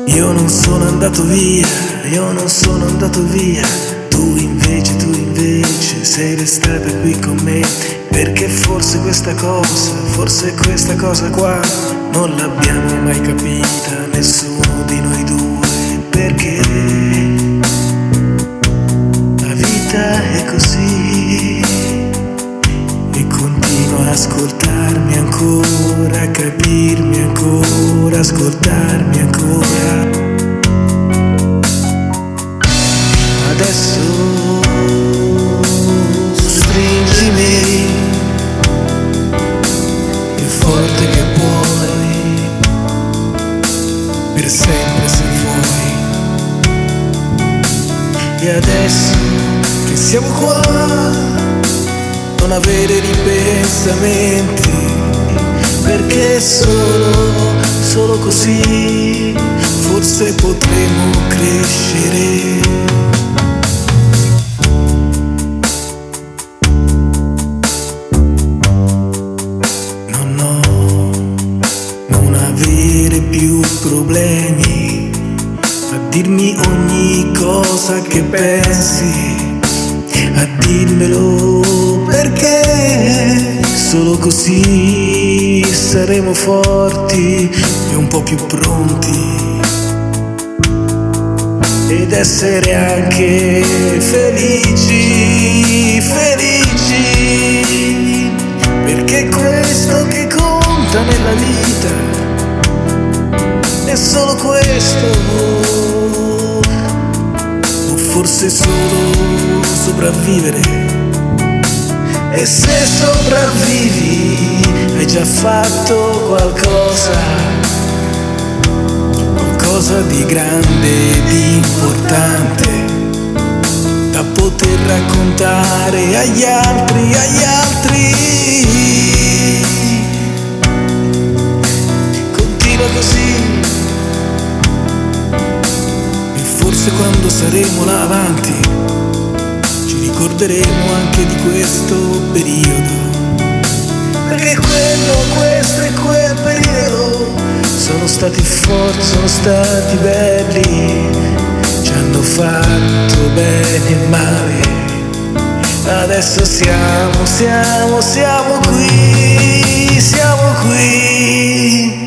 Io non sono andato via, io non sono andato via. Tu invece sei restata qui con me. Perché forse questa cosa qua non l'abbiamo mai capita, nessuno di noi due. Perché la vita è così e continuo a ascoltarmi ancora, a capirmi ancora, ascoltarmi ancora. Adesso stringimi più forte che puoi, per sempre se vuoi. E adesso che siamo qua, non avere ripensamenti, perché solo così forse potremo crescere. Non avere più problemi a dirmi ogni cosa che pensi, a dirmelo, perché solo così saremo forti e un po' più pronti, ed essere anche felici, perché questo che conta nella vita è solo questo, o forse solo sopravvivere. E se sopravvivi hai già fatto qualcosa di grande e di importante, da poter raccontare agli altri. Continua così e forse quando saremo là avanti ci ricorderemo anche di questo periodo, perché questo e quel periodo sono stati forti, sono stati belli, ci hanno fatto bene e male. Adesso siamo qui, siamo qui.